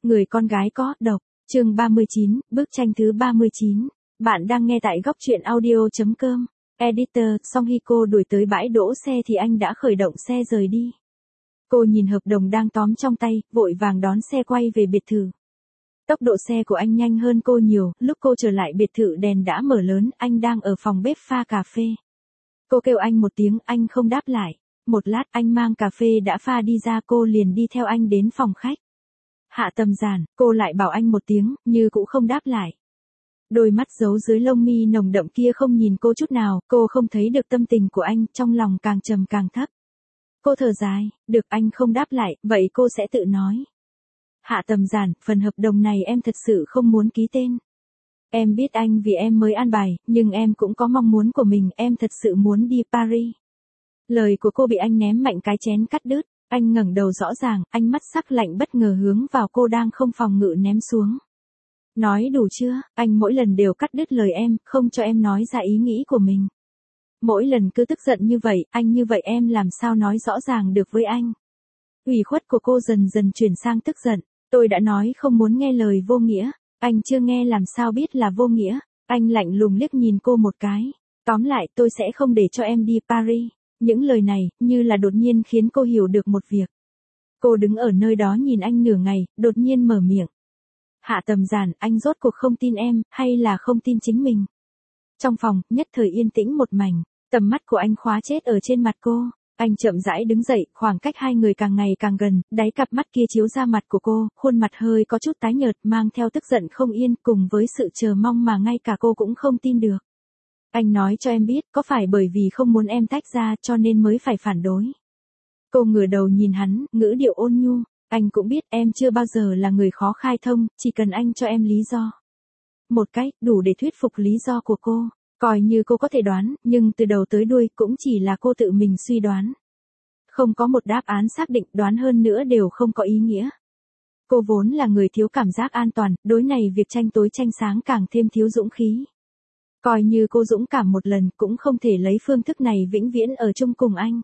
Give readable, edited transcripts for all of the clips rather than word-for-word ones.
Người con gái có độc, chương 39, bức tranh thứ 39. Bạn đang nghe tại góc truyện audio.com. Editor, Song Hiko đuổi tới bãi đỗ xe thì anh đã khởi động xe rời đi. Cô nhìn hợp đồng đang tóm trong tay, vội vàng đón xe quay về biệt thự. Tốc độ xe của anh nhanh hơn cô nhiều, lúc cô trở lại biệt thự đèn đã mở lớn, anh đang ở phòng bếp pha cà phê. Cô kêu anh một tiếng, anh không đáp lại. Một lát anh mang cà phê đã pha đi ra, cô liền đi theo anh đến phòng khách. Hạ Tầm Giản, cô lại bảo anh một tiếng, như cũng không đáp lại. Đôi mắt giấu dưới lông mi nồng đậm kia không nhìn cô chút nào, cô không thấy được tâm tình của anh, trong lòng càng trầm càng thấp. Cô thở dài, được anh không đáp lại, vậy cô sẽ tự nói. Hạ Tầm Giản, phần hợp đồng này em thật sự không muốn ký tên. Em biết anh vì em mới an bài, nhưng em cũng có mong muốn của mình, em thật sự muốn đi Paris. Lời của cô bị anh ném mạnh cái chén cắt đứt. Anh ngẩng đầu rõ ràng, ánh mắt sắc lạnh bất ngờ hướng vào cô đang không phòng ngự ném xuống. Nói đủ chưa, anh mỗi lần đều cắt đứt lời em, không cho em nói ra ý nghĩ của mình. Mỗi lần cứ tức giận như vậy, anh như vậy em làm sao nói rõ ràng được với anh. Ủy khuất của cô dần dần chuyển sang tức giận, tôi đã nói không muốn nghe lời vô nghĩa, anh chưa nghe làm sao biết là vô nghĩa, anh lạnh lùng liếc nhìn cô một cái. Tóm lại tôi sẽ không để cho em đi Paris. Những lời này, như là đột nhiên khiến cô hiểu được một việc. Cô đứng ở nơi đó nhìn anh nửa ngày, đột nhiên mở miệng. Hạ Tầm Giản, anh rốt cuộc không tin em, hay là không tin chính mình? Trong phòng, nhất thời yên tĩnh một mảnh, tầm mắt của anh khóa chết ở trên mặt cô. Anh chậm rãi đứng dậy, khoảng cách hai người càng ngày càng gần, đáy cặp mắt kia chiếu ra mặt của cô, khuôn mặt hơi có chút tái nhợt, mang theo tức giận không yên, cùng với sự chờ mong mà ngay cả cô cũng không tin được. Anh nói cho em biết, có phải bởi vì không muốn em tách ra cho nên mới phải phản đối. Cô ngửa đầu nhìn hắn, ngữ điệu ôn nhu, anh cũng biết em chưa bao giờ là người khó khai thông, chỉ cần anh cho em lý do. Một cách, đủ để thuyết phục lý do của cô, coi như cô có thể đoán, nhưng từ đầu tới đuôi cũng chỉ là cô tự mình suy đoán. Không có một đáp án xác định, đoán hơn nữa đều không có ý nghĩa. Cô vốn là người thiếu cảm giác an toàn, đối này việc tranh tối tranh sáng càng thêm thiếu dũng khí. Coi như cô dũng cảm một lần cũng không thể lấy phương thức này vĩnh viễn ở chung cùng anh.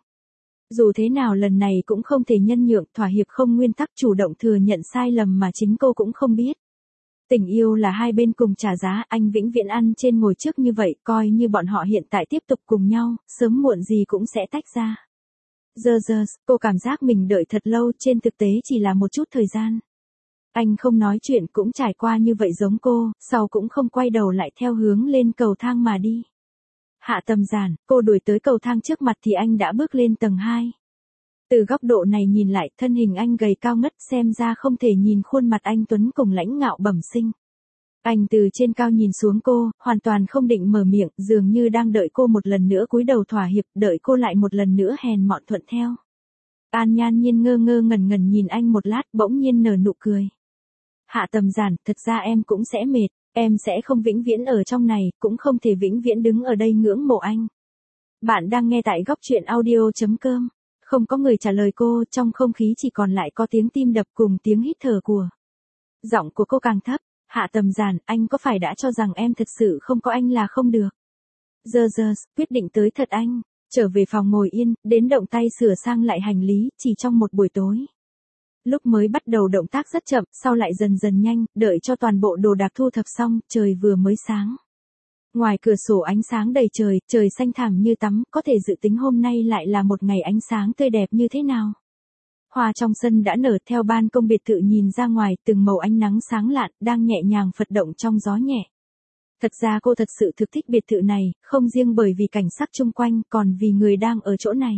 Dù thế nào lần này cũng không thể nhân nhượng, thỏa hiệp không nguyên tắc, chủ động thừa nhận sai lầm mà chính cô cũng không biết. Tình yêu là hai bên cùng trả giá, anh vĩnh viễn ăn trên ngồi trước như vậy, coi như bọn họ hiện tại tiếp tục cùng nhau, sớm muộn gì cũng sẽ tách ra. Giờ, cô cảm giác mình đợi thật lâu, trên thực tế chỉ là một chút thời gian. Anh không nói chuyện cũng trải qua như vậy giống cô, sau cũng không quay đầu lại theo hướng lên cầu thang mà đi. Hạ Tầm Giản, cô đuổi tới cầu thang trước mặt thì anh đã bước lên tầng 2. Từ góc độ này nhìn lại, thân hình anh gầy cao ngất, xem ra không thể nhìn khuôn mặt anh tuấn cùng lãnh ngạo bẩm sinh. Anh từ trên cao nhìn xuống cô, hoàn toàn không định mở miệng, dường như đang đợi cô một lần nữa cúi đầu thỏa hiệp, đợi cô lại một lần nữa hèn mọn thuận theo. An Nhan Nhiên ngơ ngơ ngẩn nhìn anh một lát, bỗng nhiên nở nụ cười. Hạ Tầm Giản, thật ra em cũng sẽ mệt, em sẽ không vĩnh viễn ở trong này, cũng không thể vĩnh viễn đứng ở đây ngưỡng mộ anh. Bạn đang nghe tại góc truyện audio.com. Không có người trả lời cô, trong không khí chỉ còn lại có tiếng tim đập cùng tiếng hít thở của. Giọng của cô càng thấp, Hạ Tầm Giản, anh có phải đã cho rằng em thật sự không có anh là không được? Giờ, quyết định tới thật anh, trở về phòng ngồi yên, đến động tay sửa sang lại hành lý, chỉ trong một buổi tối. Lúc mới bắt đầu động tác rất chậm, sau lại dần dần nhanh, đợi cho toàn bộ đồ đạc thu thập xong, trời vừa mới sáng. Ngoài cửa sổ ánh sáng đầy trời, trời xanh thẳm như tắm, có thể dự tính hôm nay lại là một ngày ánh sáng tươi đẹp như thế nào. Hoa trong sân đã nở, theo ban công biệt thự nhìn ra ngoài, từng màu ánh nắng sáng lạn, đang nhẹ nhàng phật động trong gió nhẹ. Thật ra cô thật sự thực thích biệt thự này, không riêng bởi vì cảnh sắc chung quanh, còn vì người đang ở chỗ này.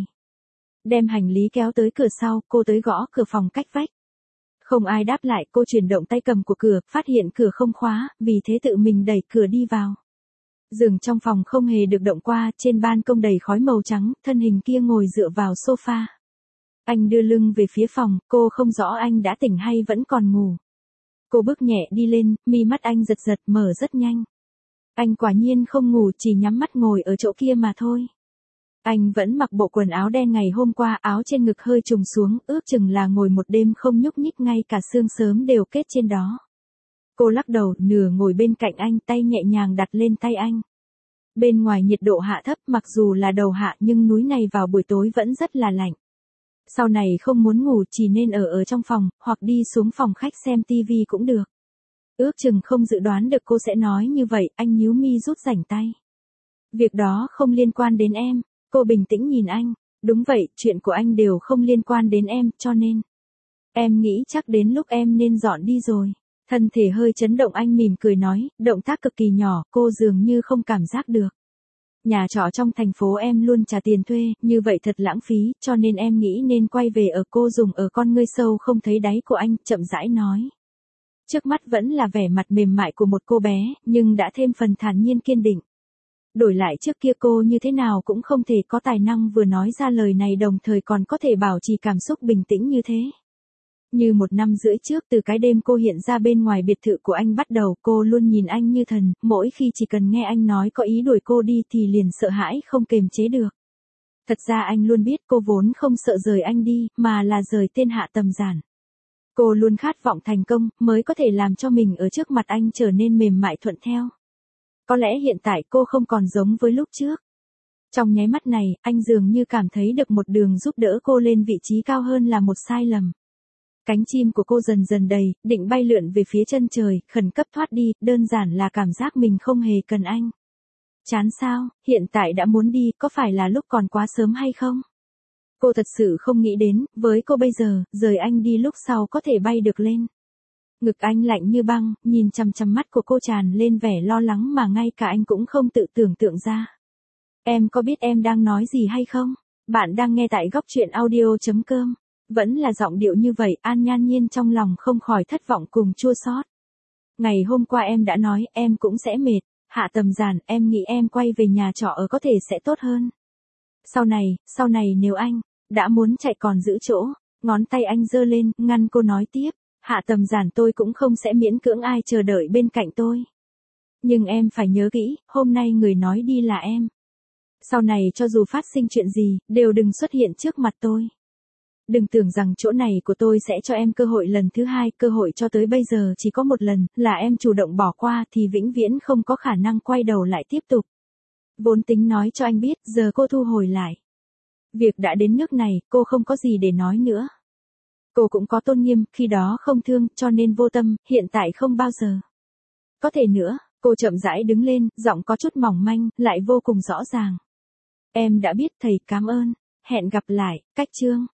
Đem hành lý kéo tới cửa sau, cô tới gõ cửa phòng cách vách. Không ai đáp lại, cô chuyển động tay cầm của cửa, phát hiện cửa không khóa, vì thế tự mình đẩy cửa đi vào. Giường trong phòng không hề được động qua, trên ban công đầy khói màu trắng, thân hình kia ngồi dựa vào sofa. Anh đưa lưng về phía phòng, cô không rõ anh đã tỉnh hay vẫn còn ngủ. Cô bước nhẹ đi lên, mi mắt anh giật giật mở rất nhanh. Anh quả nhiên không ngủ, chỉ nhắm mắt ngồi ở chỗ kia mà thôi. Anh vẫn mặc bộ quần áo đen ngày hôm qua, áo trên ngực hơi trùng xuống, ước chừng là ngồi một đêm không nhúc nhích, ngay cả xương sớm đều kết trên đó. Cô lắc đầu, nửa ngồi bên cạnh anh, tay nhẹ nhàng đặt lên tay anh. Bên ngoài nhiệt độ hạ thấp, mặc dù là đầu hạ nhưng núi này vào buổi tối vẫn rất là lạnh. Sau này không muốn ngủ chỉ nên ở trong phòng, hoặc đi xuống phòng khách xem tivi cũng được. Ước chừng không dự đoán được cô sẽ nói như vậy, anh nhíu mi rút rảnh tay. Việc đó không liên quan đến em. Cô bình tĩnh nhìn anh. Đúng vậy, chuyện của anh đều không liên quan đến em, cho nên. Em nghĩ chắc đến lúc em nên dọn đi rồi. Thân thể hơi chấn động, anh mỉm cười nói, động tác cực kỳ nhỏ, cô dường như không cảm giác được. Nhà trọ trong thành phố em luôn trả tiền thuê, như vậy thật lãng phí, cho nên em nghĩ nên quay về ở. Cô dùng ở con ngươi sâu không thấy đáy của anh, chậm rãi nói. Trước mắt vẫn là vẻ mặt mềm mại của một cô bé, nhưng đã thêm phần thản nhiên kiên định. Đổi lại trước kia cô như thế nào cũng không thể có tài năng vừa nói ra lời này đồng thời còn có thể bảo trì cảm xúc bình tĩnh như thế. Như 1 năm rưỡi trước, từ cái đêm cô hiện ra bên ngoài biệt thự của anh bắt đầu, cô luôn nhìn anh như thần, mỗi khi chỉ cần nghe anh nói có ý đuổi cô đi thì liền sợ hãi không kềm chế được. Thật ra anh luôn biết cô vốn không sợ rời anh đi, mà là rời tên Hạ Tầm Giản. Cô luôn khát vọng thành công, mới có thể làm cho mình ở trước mặt anh trở nên mềm mại thuận theo. Có lẽ hiện tại cô không còn giống với lúc trước. Trong nháy mắt này, anh dường như cảm thấy được một đường giúp đỡ cô lên vị trí cao hơn là một sai lầm. Cánh chim của cô dần dần đầy, định bay lượn về phía chân trời, khẩn cấp thoát đi, đơn giản là cảm giác mình không hề cần anh. Chán sao, hiện tại đã muốn đi, có phải là lúc còn quá sớm hay không? Cô thật sự không nghĩ đến, với cô bây giờ, rời anh đi lúc sau có thể bay được lên. Ngực anh lạnh như băng, nhìn chằm chằm mắt của cô tràn lên vẻ lo lắng mà ngay cả anh cũng không tự tưởng tượng ra. Em có biết em đang nói gì hay không? Bạn đang nghe tại góc truyện audio.com. Vẫn là giọng điệu như vậy, An Nhan Nhiên trong lòng không khỏi thất vọng cùng chua xót. Ngày hôm qua em đã nói em cũng sẽ mệt, Hạ Tầm Giản, em nghĩ em quay về nhà trọ ở có thể sẽ tốt hơn. Sau này nếu anh đã muốn chạy còn giữ chỗ, ngón tay anh giơ lên, ngăn cô nói tiếp, Hạ Tầm Giản, tôi cũng không sẽ miễn cưỡng ai chờ đợi bên cạnh tôi. Nhưng em phải nhớ kỹ, hôm nay người nói đi là em. Sau này cho dù phát sinh chuyện gì, đều đừng xuất hiện trước mặt tôi. Đừng tưởng rằng chỗ này của tôi sẽ cho em cơ hội lần thứ hai, cơ hội cho tới bây giờ chỉ có một lần, là em chủ động bỏ qua thì vĩnh viễn không có khả năng quay đầu lại tiếp tục. Vốn tính nói cho anh biết, giờ cô thu hồi lại. Việc đã đến nước này, cô không có gì để nói nữa. Cô cũng có tôn nghiêm, khi đó không thương, cho nên vô tâm, hiện tại không bao giờ. Có thể nữa, cô chậm rãi đứng lên, giọng có chút mỏng manh, lại vô cùng rõ ràng. Em đã biết thầy, cảm ơn. Hẹn gặp lại, cách chương.